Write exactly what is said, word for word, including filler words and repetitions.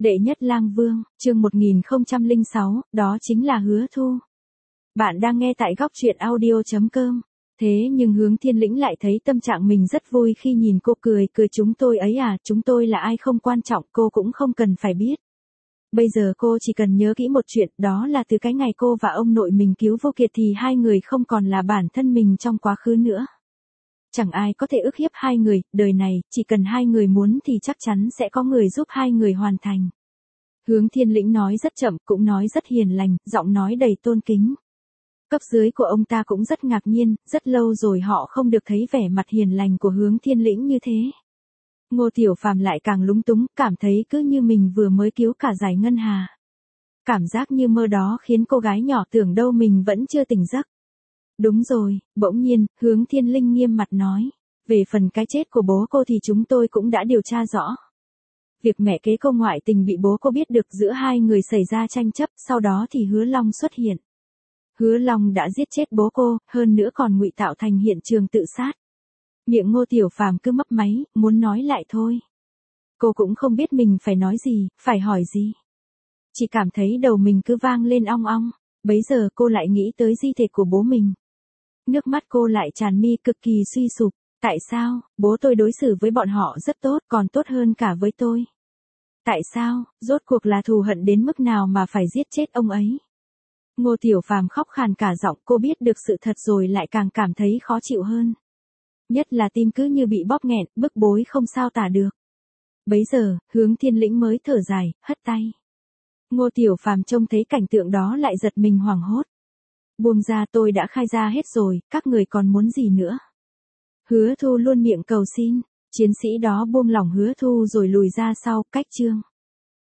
Đệ nhất lang vương, chương một nghìn không trăm lẻ sáu, đó chính là Hứa Thu. Bạn đang nghe tại góc truyện audio chấm com. Thế nhưng Hướng Thiên Lĩnh lại thấy tâm trạng mình rất vui khi nhìn cô cười, cười chúng tôi ấy à, chúng tôi là ai không quan trọng, cô cũng không cần phải biết. Bây giờ cô chỉ cần nhớ kỹ một chuyện, đó là từ cái ngày cô và ông nội mình cứu Vô Kiệt thì hai người không còn là bản thân mình trong quá khứ nữa. Chẳng ai có thể ức hiếp hai người, đời này, chỉ cần hai người muốn thì chắc chắn sẽ có người giúp hai người hoàn thành. Hướng Thiên Lĩnh nói rất chậm, cũng nói rất hiền lành, giọng nói đầy tôn kính. Cấp dưới của ông ta cũng rất ngạc nhiên, rất lâu rồi họ không được thấy vẻ mặt hiền lành của Hướng Thiên Lĩnh như thế. Ngô Tiểu Phàm lại càng lúng túng, cảm thấy cứ như mình vừa mới cứu cả Giải Ngân Hà. Cảm giác như mơ đó khiến cô gái nhỏ tưởng đâu mình vẫn chưa tỉnh giấc. Đúng rồi, bỗng nhiên, Hướng Thiên Linh nghiêm mặt nói. Về phần cái chết của bố cô thì chúng tôi cũng đã điều tra rõ. Việc mẹ kế cô ngoại tình bị bố cô biết được, giữa hai người xảy ra tranh chấp, sau đó thì Hứa Long xuất hiện. Hứa Long đã giết chết bố cô, hơn nữa còn ngụy tạo thành hiện trường tự sát. Miệng Ngô Tiểu Phàm cứ mấp máy, muốn nói lại thôi. Cô cũng không biết mình phải nói gì, phải hỏi gì. Chỉ cảm thấy đầu mình cứ vang lên ong ong, bấy giờ cô lại nghĩ tới di thể của bố mình. Nước mắt cô lại tràn mi, cực kỳ suy sụp. Tại sao, bố tôi đối xử với bọn họ rất tốt, còn tốt hơn cả với tôi? Tại sao, rốt cuộc là thù hận đến mức nào mà phải giết chết ông ấy? Ngô Tiểu Phàm khóc khàn cả giọng, cô biết được sự thật rồi lại càng cảm thấy khó chịu hơn. Nhất là tim cứ như bị bóp nghẹn, bức bối không sao tả được. Bấy giờ, Hướng Thiên Lĩnh mới thở dài, hất tay. Ngô Tiểu Phàm trông thấy cảnh tượng đó lại giật mình hoảng hốt. Buông ra, tôi đã khai ra hết rồi, các người còn muốn gì nữa? Hứa Thu luôn miệng cầu xin, chiến sĩ đó buông lỏng Hứa Thu rồi lùi ra sau, cách chương.